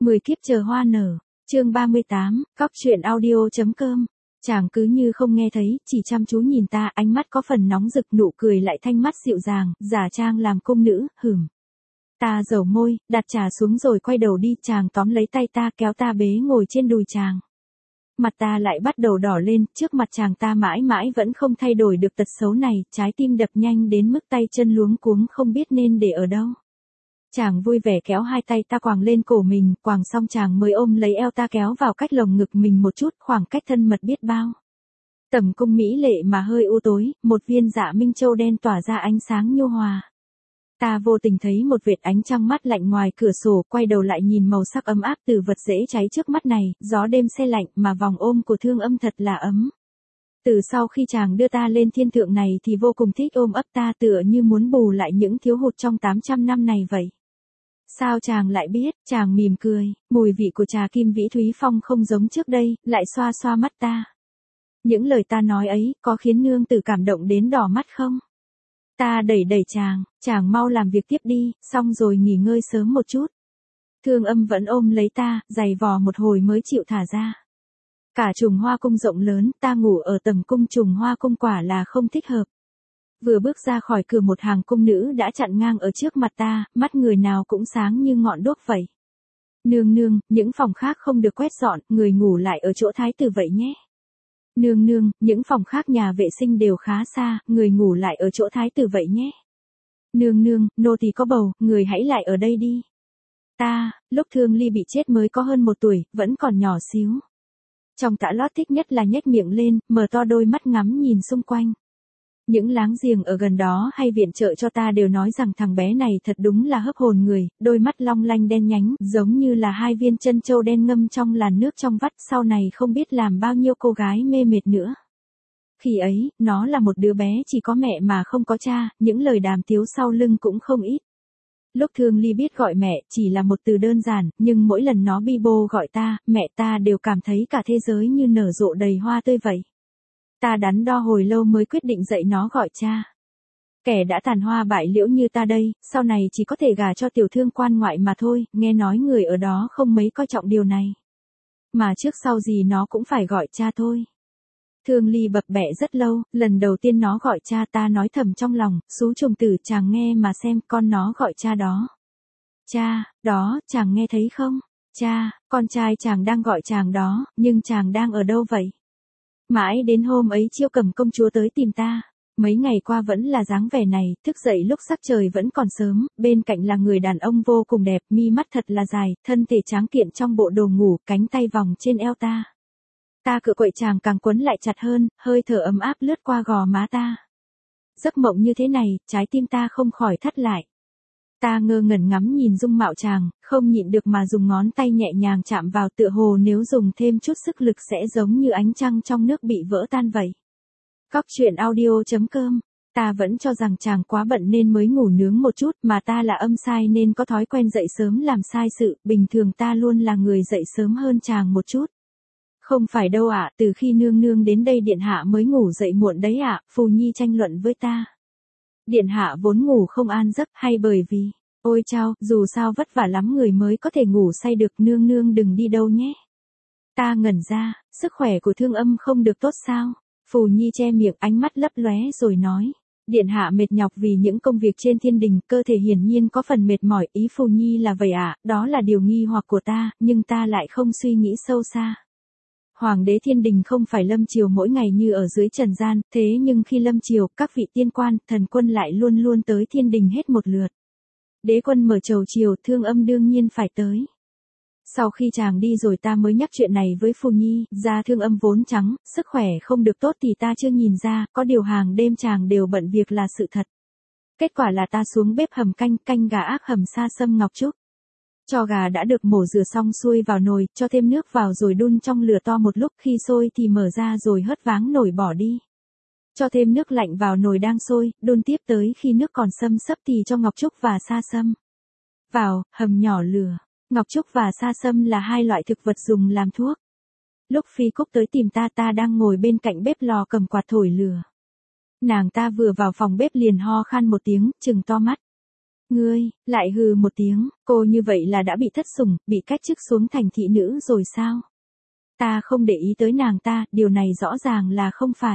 10 kiếp chờ hoa nở, chương 38, cóc truyện audio.com. Chàng cứ như không nghe thấy, chỉ chăm chú nhìn ta, ánh mắt có phần nóng rực, nụ cười lại thanh mắt dịu dàng, giả trang làm cung nữ, hửm. Ta dầu môi, đặt trà xuống rồi quay đầu đi, chàng tóm lấy tay ta kéo ta bế ngồi trên đùi chàng. Mặt ta lại bắt đầu đỏ lên, trước mặt chàng ta mãi mãi vẫn không thay đổi được tật xấu này, trái tim đập nhanh đến mức tay chân luống cuống không biết nên để ở đâu. Chàng vui vẻ kéo hai tay ta quàng lên cổ mình, quàng xong chàng mới ôm lấy eo ta kéo vào cách lồng ngực mình một chút, khoảng cách thân mật biết bao. Tầm cung mỹ lệ mà hơi u tối, một viên dạ minh châu đen tỏa ra ánh sáng nhu hòa. Ta vô tình thấy một vệt ánh trăng mát lạnh ngoài cửa sổ, quay đầu lại nhìn màu sắc ấm áp từ vật dễ cháy trước mắt này, gió đêm se lạnh mà vòng ôm của Thương Âm thật là ấm. Từ sau khi chàng đưa ta lên thiên thượng này thì vô cùng thích ôm ấp ta, tựa như muốn bù lại những thiếu hụt trong 800 năm này vậy. Sao chàng lại biết? Chàng mỉm cười, mùi vị của trà kim vĩ thúy phong không giống trước đây, lại xoa xoa mắt ta. Những lời ta nói ấy, có khiến nương tử cảm động đến đỏ mắt không? Ta đẩy đẩy chàng mau làm việc tiếp đi, xong rồi nghỉ ngơi sớm một chút. Thương Âm vẫn ôm lấy ta, giày vò một hồi mới chịu thả ra. Cả trùng hoa cung rộng lớn, ta ngủ ở tầm cung trùng hoa cung quả là không thích hợp. Vừa bước ra khỏi cửa một hàng cung nữ đã chặn ngang ở trước mặt ta, mắt người nào cũng sáng như ngọn đuốc vậy. Nương nương, những phòng khác không được quét dọn, người ngủ lại ở chỗ thái tử vậy nhé. Nương nương, những phòng khác nhà vệ sinh đều khá xa, người ngủ lại ở chỗ thái tử vậy nhé. Nương nương, nô tỳ có bầu, người hãy lại ở đây đi. Ta, lúc Thương Ly bị chết mới có hơn 1 tuổi, vẫn còn nhỏ xíu. Trong Tã Lót thích nhất là nhếch miệng lên, mở to đôi mắt ngắm nhìn xung quanh. Những láng giềng ở gần đó hay viện trợ cho ta đều nói rằng thằng bé này thật đúng là hấp hồn người, đôi mắt long lanh đen nhánh, giống như là 2 viên chân châu đen ngâm trong làn nước trong vắt, sau này không biết làm bao nhiêu cô gái mê mệt nữa. Khi ấy, nó là một đứa bé chỉ có mẹ mà không có cha, những lời đàm tiếu sau lưng cũng không ít. Lúc Thương Ly biết gọi mẹ chỉ là một từ đơn giản, nhưng mỗi lần nó bi bô gọi ta, mẹ ta đều cảm thấy cả thế giới như nở rộ đầy hoa tươi vậy. Ta đắn đo hồi lâu mới quyết định dạy nó gọi cha. Kẻ đã tàn hoa bại liễu như ta đây, sau này chỉ có thể gả cho tiểu thương quan ngoại mà thôi, nghe nói người ở đó không mấy coi trọng điều này. Mà trước sau gì nó cũng phải gọi cha thôi. Thương Ly bập bẹ rất lâu, lần đầu tiên nó gọi cha ta nói thầm trong lòng, xú trùng tử chàng nghe mà xem con nó gọi cha đó. Cha, đó, chàng nghe thấy không? Cha, con trai chàng đang gọi chàng đó, nhưng chàng đang ở đâu vậy? Mãi đến hôm ấy Chiêu Cầm công chúa tới tìm ta. Mấy ngày qua vẫn là dáng vẻ này, thức dậy lúc sắc trời vẫn còn sớm, bên cạnh là người đàn ông vô cùng đẹp, mi mắt thật là dài, thân thể tráng kiện trong bộ đồ ngủ, cánh tay vòng trên eo ta. Ta cựa quậy chàng càng quấn lại chặt hơn, hơi thở ấm áp lướt qua gò má ta. Giấc mộng như thế này, trái tim ta không khỏi thắt lại. Ta ngơ ngẩn ngắm nhìn dung mạo chàng, không nhịn được mà dùng ngón tay nhẹ nhàng chạm vào, tựa hồ nếu dùng thêm chút sức lực sẽ giống như ánh trăng trong nước bị vỡ tan vậy. Cóc truyện audio.com. Ta vẫn cho rằng chàng quá bận nên mới ngủ nướng một chút, mà ta là âm sai nên có thói quen dậy sớm làm sai sự, bình thường ta luôn là người dậy sớm hơn chàng một chút. Không phải đâu ạ, từ khi nương nương đến đây điện hạ mới ngủ dậy muộn đấy ạ, Phù Nhi tranh luận với ta. Điện hạ vốn ngủ không an giấc, hay bởi vì, ôi chao, dù sao vất vả lắm người mới có thể ngủ say được, nương nương đừng đi đâu nhé. Ta ngẩn ra, sức khỏe của Thương Âm không được tốt sao? Phù Nhi che miệng, ánh mắt lấp lóe rồi nói. Điện hạ mệt nhọc vì những công việc trên thiên đình, cơ thể hiển nhiên có phần mệt mỏi, ý Phù Nhi là vậy ạ, đó là điều nghi hoặc của ta, nhưng ta lại không suy nghĩ sâu xa. Hoàng đế thiên đình không phải lâm triều mỗi ngày như ở dưới trần gian, thế nhưng khi lâm triều, các vị tiên quan, thần quân lại luôn luôn tới thiên đình hết một lượt. Đế quân mở chầu triều, Thương Âm đương nhiên phải tới. Sau khi chàng đi rồi ta mới nhắc chuyện này với Phù Nhi, da Thương Âm vốn trắng, sức khỏe không được tốt thì ta chưa nhìn ra, có điều hàng đêm chàng đều bận việc là sự thật. Kết quả là ta xuống bếp hầm canh gà ác hầm sa sâm ngọc trúc. Cho gà đã được mổ rửa xong xuôi vào nồi, cho thêm nước vào rồi đun trong lửa to một lúc, khi sôi thì mở ra rồi hất váng nồi bỏ đi. Cho thêm nước lạnh vào nồi đang sôi, đun tiếp tới khi nước còn xâm xấp thì cho ngọc trúc và sa sâm vào, hầm nhỏ lửa. Ngọc trúc và sa sâm là 2 loại thực vật dùng làm thuốc. Lúc Phi Cúc tới tìm ta đang ngồi bên cạnh bếp lò cầm quạt thổi lửa. Nàng ta vừa vào phòng bếp liền ho khan một tiếng, trừng to mắt. Ngươi, lại hừ một tiếng, cô như vậy là đã bị thất sủng, bị cách chức xuống thành thị nữ rồi sao? Ta không để ý tới nàng ta, điều này rõ ràng là không phải.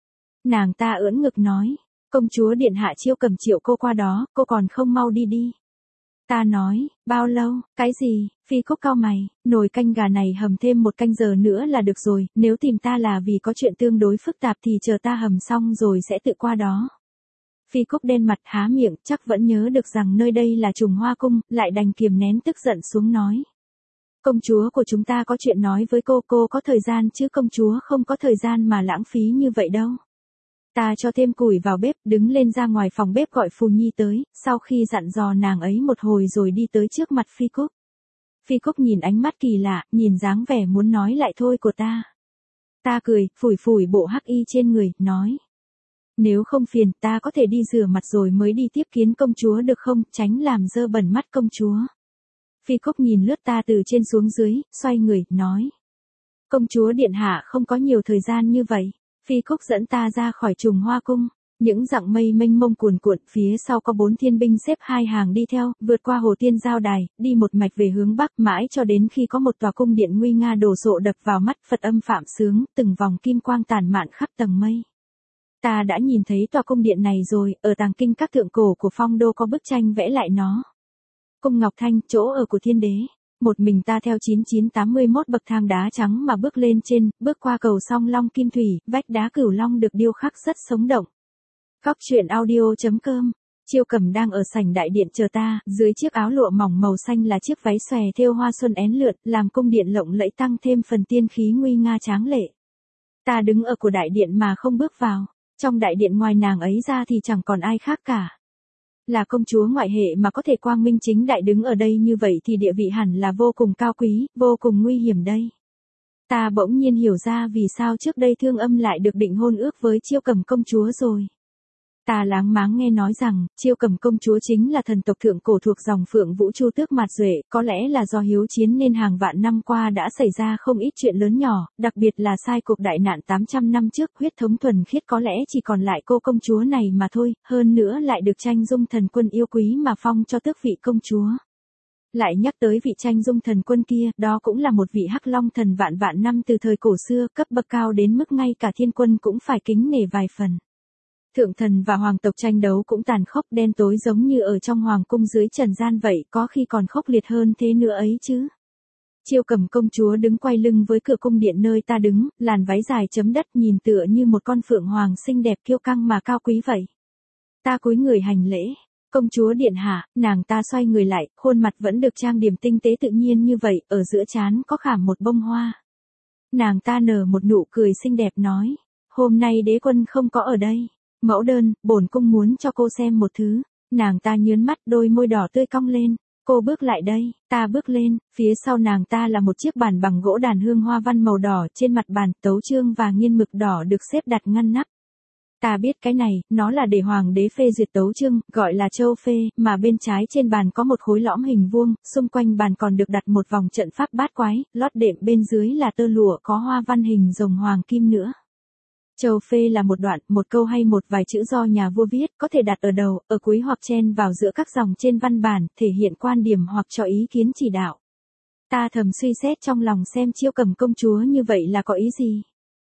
Nàng ta ưỡn ngực nói, công chúa điện hạ Chiêu Cầm triệu cô qua đó, cô còn không mau đi đi. Ta nói, bao lâu, cái gì, Phi Cúc cau mày, nồi canh gà này hầm thêm 1 canh giờ nữa là được rồi, nếu tìm ta là vì có chuyện tương đối phức tạp thì chờ ta hầm xong rồi sẽ tự qua đó. Phi Cúc đen mặt há miệng, chắc vẫn nhớ được rằng nơi đây là Trùng Hoa Cung, lại đành kiềm nén tức giận xuống nói. Công chúa của chúng ta có chuyện nói với cô có thời gian chứ công chúa không có thời gian mà lãng phí như vậy đâu. Ta cho thêm củi vào bếp, đứng lên ra ngoài phòng bếp gọi Phù Nhi tới, sau khi dặn dò nàng ấy một hồi rồi đi tới trước mặt Phi Cúc. Phi Cúc nhìn ánh mắt kỳ lạ, nhìn dáng vẻ muốn nói lại thôi của ta. Ta cười, phủi phủi bộ hắc y trên người, nói. Nếu không phiền, ta có thể đi rửa mặt rồi mới đi tiếp kiến công chúa được không, tránh làm dơ bẩn mắt công chúa. Phi Cúc nhìn lướt ta từ trên xuống dưới, xoay người, nói. Công chúa điện hạ không có nhiều thời gian như vậy. Phi Cúc dẫn ta ra khỏi Trùng Hoa Cung. Những dặng mây mênh mông cuồn cuộn, phía sau có 4 thiên binh xếp 2 hàng đi theo, vượt qua hồ Tiên Giao Đài, đi một mạch về hướng bắc mãi cho đến khi có một tòa cung điện nguy nga đồ sộ đập vào mắt, Phật âm phạm sướng, từng vòng kim quang tản mạn khắp tầng mây. Ta đã nhìn thấy tòa cung điện này rồi, ở tàng kinh các thượng cổ của Phong Đô có bức tranh vẽ lại nó. Cung Ngọc Thanh, chỗ ở của thiên đế. Một mình ta theo 9981 bậc thang đá trắng mà bước lên trên, bước qua cầu Song Long Kim Thủy, vách đá Cửu Long được điêu khắc rất sống động. Góc truyện audio.com. Chiêu Cầm đang ở sảnh đại điện chờ ta, dưới chiếc áo lụa mỏng màu xanh là chiếc váy xòe thêu hoa xuân én lượn, làm cung điện lộng lẫy tăng thêm phần tiên khí nguy nga tráng lệ. Ta đứng ở của đại điện mà không bước vào, trong đại điện ngoài nàng ấy ra thì chẳng còn ai khác cả. Là công chúa ngoại hệ mà có thể quang minh chính đại đứng ở đây như vậy thì địa vị hẳn là vô cùng cao quý, vô cùng nguy hiểm đây. Ta bỗng nhiên hiểu ra vì sao trước đây Thương Âm lại được định hôn ước với Chiêu Cầm công chúa rồi. Ta láng máng nghe nói rằng, Chiêu Cầm công chúa chính là thần tộc thượng cổ thuộc dòng Phượng Vũ Chu Tước Mạt Duệ, có lẽ là do hiếu chiến nên hàng vạn năm qua đã xảy ra không ít chuyện lớn nhỏ, đặc biệt là sai cuộc đại nạn 800 năm trước, huyết thống thuần khiết có lẽ chỉ còn lại cô công chúa này mà thôi, hơn nữa lại được Tranh Dung Thần Quân yêu quý mà phong cho tước vị công chúa. Lại nhắc tới vị Tranh Dung Thần Quân kia, đó cũng là một vị Hắc Long thần vạn vạn năm từ thời cổ xưa, cấp bậc cao đến mức ngay cả thiên quân cũng phải kính nể vài phần. Thượng thần và hoàng tộc tranh đấu cũng tàn khốc đen tối giống như ở trong hoàng cung dưới trần gian vậy, có khi còn khốc liệt hơn thế nữa ấy chứ. Chiêu Cầm công chúa đứng quay lưng với cửa cung điện nơi ta đứng, làn váy dài chấm đất nhìn tựa như một con phượng hoàng xinh đẹp kiêu căng mà cao quý vậy. Ta cúi người hành lễ. Công chúa điện hạ, nàng ta xoay người lại, khuôn mặt vẫn được trang điểm tinh tế tự nhiên như vậy, ở giữa trán có khảm một bông hoa. Nàng ta nở một nụ cười xinh đẹp nói, hôm nay đế quân không có ở đây. Mẫu đơn, bổn cung muốn cho cô xem một thứ. Nàng ta nhớn mắt, đôi môi đỏ tươi cong lên. Cô bước lại đây, ta bước lên, phía sau nàng ta là một chiếc bàn bằng gỗ đàn hương hoa văn màu đỏ, trên mặt bàn, tấu chương và nghiên mực đỏ được xếp đặt ngăn nắp. Ta biết cái này, nó là để hoàng đế phê duyệt tấu chương, gọi là châu phê, mà bên trái trên bàn có một khối lõm hình vuông, xung quanh bàn còn được đặt một vòng trận pháp bát quái, lót đệm bên dưới là tơ lụa có hoa văn hình rồng hoàng kim nữa. Châu phê là một đoạn, một câu hay một vài chữ do nhà vua viết, có thể đặt ở đầu, ở cuối hoặc chen vào giữa các dòng trên văn bản, thể hiện quan điểm hoặc cho ý kiến chỉ đạo. Ta thầm suy xét trong lòng xem Chiêu Cầm công chúa như vậy là có ý gì.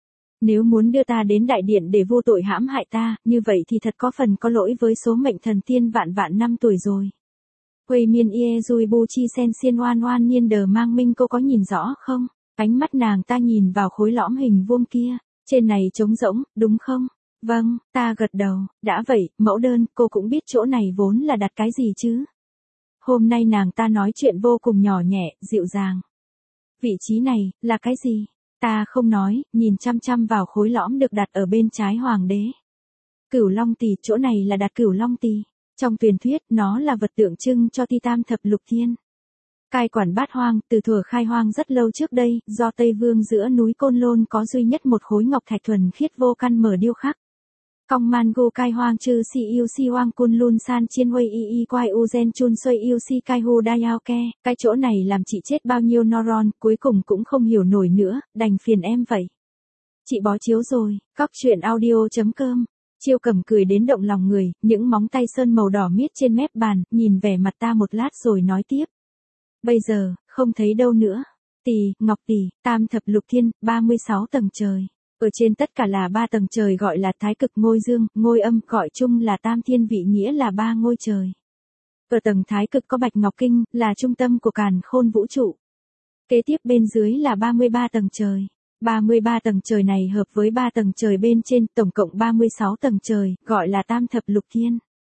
Nếu muốn đưa ta đến đại điện để vô tội hãm hại ta, như vậy thì thật có phần có lỗi với số mệnh thần tiên vạn vạn năm tuổi rồi. Quầy miên ie dùi bu chi sen xiên oan oan niên đờ mang minh, cô có nhìn rõ không? Ánh mắt nàng ta nhìn vào khối lõm hình vuông kia. Trên này trống rỗng, đúng không? Vâng, ta gật đầu, đã vậy, mẫu đơn, cô cũng biết chỗ này vốn là đặt cái gì chứ? Hôm nay nàng ta nói chuyện vô cùng nhỏ nhẹ, dịu dàng. Vị trí này, là cái gì? Ta không nói, nhìn chăm chăm vào khối lõm được đặt ở bên trái hoàng đế. Cửu Long Tỳ, chỗ này là đặt Cửu Long Tỳ. Trong truyền thuyết, nó là vật tượng trưng cho Ti Tam Thập Lục Thiên. Cai quản Bát Hoang, từ thuở khai hoang rất lâu trước đây, do Tây Vương giữa núi Côn Lôn có duy nhất một khối ngọc thạch thuần khiết vô căn mở điêu khắc. Cong man gu cai hoang chư si yêu si hoang cun lun san chiên huây y y quai u gen chun xoay yêu si cai hu đa yao ke. Cái chỗ này làm chị chết bao nhiêu noron, cuối cùng cũng không hiểu nổi nữa, đành phiền em vậy. Chị bó chiếu rồi, góc truyện audio.com Chiêu Cầm cười đến động lòng người, những móng tay sơn màu đỏ miết trên mép bàn, nhìn vẻ mặt ta một lát rồi nói tiếp. Bây giờ, không thấy đâu nữa. Tỳ, Ngọc Tỳ, Tam Thập Lục Thiên, 36 tầng trời. Ở trên tất cả là 3 tầng trời gọi là Thái Cực Ngôi Dương, Ngôi Âm, gọi chung là Tam Thiên Vị, nghĩa là 3 ngôi trời. Ở tầng Thái Cực có Bạch Ngọc Kinh, là trung tâm của càn khôn vũ trụ. Kế tiếp bên dưới là 33 tầng trời. 33 tầng trời này hợp với 3 tầng trời bên trên, tổng cộng 36 tầng trời, gọi là Tam Thập Lục Thiên.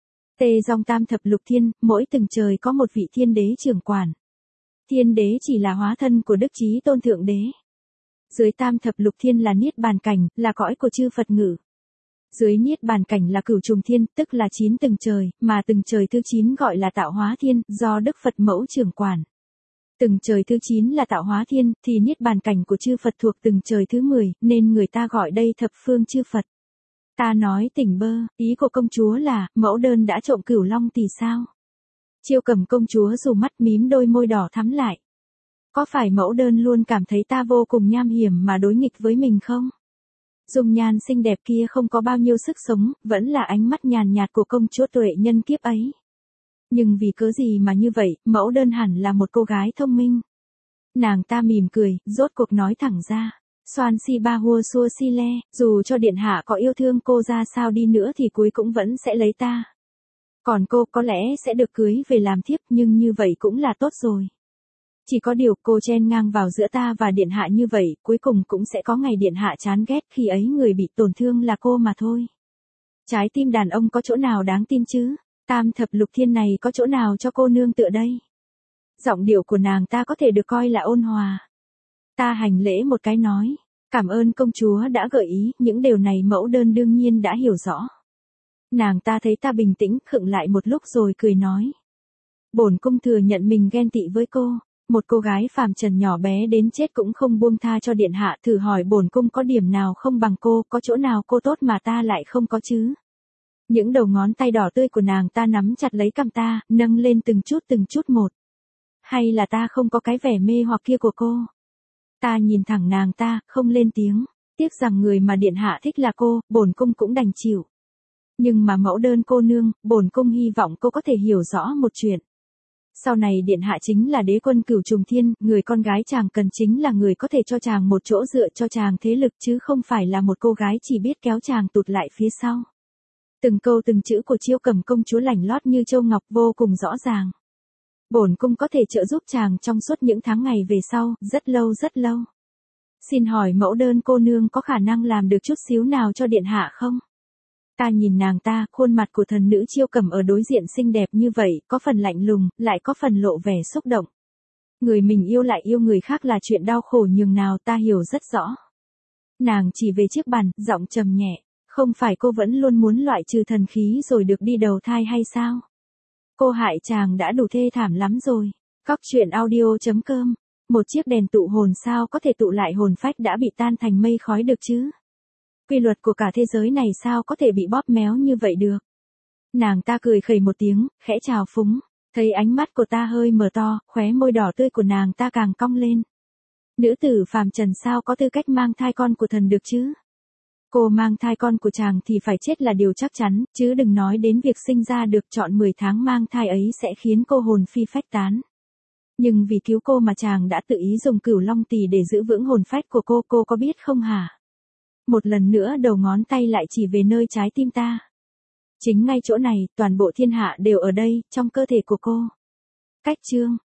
Tê dòng Tam Thập Lục Thiên, mỗi tầng trời có một vị thiên đế trưởng quản. Thiên đế chỉ là hóa thân của Đức Chí Tôn Thượng Đế. Dưới Tam Thập Lục Thiên là Niết Bàn Cảnh, là cõi của chư Phật ngự. Dưới Niết Bàn Cảnh là Cửu Trùng Thiên, tức là 9 tầng trời, mà tầng trời thứ 9 gọi là Tạo Hóa Thiên, do Đức Phật Mẫu trưởng quản. Tầng trời thứ 9 là Tạo Hóa Thiên, thì Niết Bàn Cảnh của chư Phật thuộc tầng trời thứ 10, nên người ta gọi đây thập phương chư Phật. Ta nói tỉnh bơ, ý của công chúa là, mẫu đơn đã trộm Cửu Long Tỷ sao? Chiêu Cầm công chúa dù mắt mím đôi môi đỏ thắm lại. Có phải mẫu đơn luôn cảm thấy ta vô cùng nham hiểm mà đối nghịch với mình không? Dung nhan xinh đẹp kia không có bao nhiêu sức sống, vẫn là ánh mắt nhàn nhạt của công chúa tuệ nhân kiếp ấy. Nhưng vì cớ gì mà như vậy, mẫu đơn hẳn là một cô gái thông minh. Nàng ta mỉm cười, rốt cuộc nói thẳng ra. Xoan si ba hua xua si le, dù cho điện hạ có yêu thương cô ra sao đi nữa thì cuối cũng vẫn sẽ lấy ta. Còn cô có lẽ sẽ được cưới về làm thiếp, nhưng như vậy cũng là tốt rồi. Chỉ có điều cô chen ngang vào giữa ta và điện hạ như vậy, cuối cùng cũng sẽ có ngày điện hạ chán ghét, khi ấy người bị tổn thương là cô mà thôi. Trái tim đàn ông có chỗ nào đáng tin chứ? Tam Thập Lục Thiên này có chỗ nào cho cô nương tựa đây? Giọng điệu của nàng ta có thể được coi là ôn hòa. Ta hành lễ một cái nói, cảm ơn công chúa đã gợi ý, những điều này mẫu đơn đương nhiên đã hiểu rõ. Nàng ta thấy ta bình tĩnh, khựng lại một lúc rồi cười nói. Bổn cung thừa nhận mình ghen tị với cô, một cô gái phàm trần nhỏ bé đến chết cũng không buông tha cho điện hạ, thử hỏi bổn cung có điểm nào không bằng cô, có chỗ nào cô tốt mà ta lại không có chứ? Những đầu ngón tay đỏ tươi của nàng ta nắm chặt lấy cằm ta, nâng lên từng chút một. Hay là ta không có cái vẻ mê hoặc kia của cô? Ta nhìn thẳng nàng ta, không lên tiếng, tiếc rằng người mà điện hạ thích là cô, bổn cung cũng đành chịu. Nhưng mà mẫu đơn cô nương, bổn cung hy vọng cô có thể hiểu rõ một chuyện. Sau này điện hạ chính là đế quân Cửu Trùng Thiên, người con gái chàng cần chính là người có thể cho chàng một chỗ dựa, cho chàng thế lực, chứ không phải là một cô gái chỉ biết kéo chàng tụt lại phía sau. Từng câu từng chữ của Chiêu Cầm công chúa lành lót như châu ngọc, vô cùng rõ ràng. Bổn cung có thể trợ giúp chàng trong suốt những tháng ngày về sau, rất lâu rất lâu. Xin hỏi mẫu đơn cô nương có khả năng làm được chút xíu nào cho điện hạ không? Ta nhìn nàng ta, khuôn mặt của thần nữ Chiêu Cầm ở đối diện xinh đẹp như vậy, có phần lạnh lùng, lại có phần lộ vẻ xúc động. Người mình yêu lại yêu người khác là chuyện đau khổ nhường nào ta hiểu rất rõ. Nàng chỉ về chiếc bàn, giọng trầm nhẹ, không phải cô vẫn luôn muốn loại trừ thần khí rồi được đi đầu thai hay sao? Cô hại chàng đã đủ thê thảm lắm rồi. Cóc truyện audio.com. Một chiếc đèn tụ hồn sao có thể tụ lại hồn phách đã bị tan thành mây khói được chứ? Quy luật của cả thế giới này sao có thể bị bóp méo như vậy được? Nàng ta cười khẩy một tiếng, khẽ chào phúng. Thấy ánh mắt của ta hơi mở to, khóe môi đỏ tươi của nàng ta càng cong lên. Nữ tử phàm trần sao có tư cách mang thai con của thần được chứ? Cô mang thai con của chàng thì phải chết là điều chắc chắn, chứ đừng nói đến việc sinh ra được, trọn 10 tháng mang thai ấy sẽ khiến cô hồn phi phách tán. Nhưng vì cứu cô mà chàng đã tự ý dùng Cửu Long Tỷ để giữ vững hồn phách của cô có biết không hả? Một lần nữa đầu ngón tay lại chỉ về nơi trái tim ta. Chính ngay chỗ này, toàn bộ thiên hạ đều ở đây, trong cơ thể của cô. Cách chương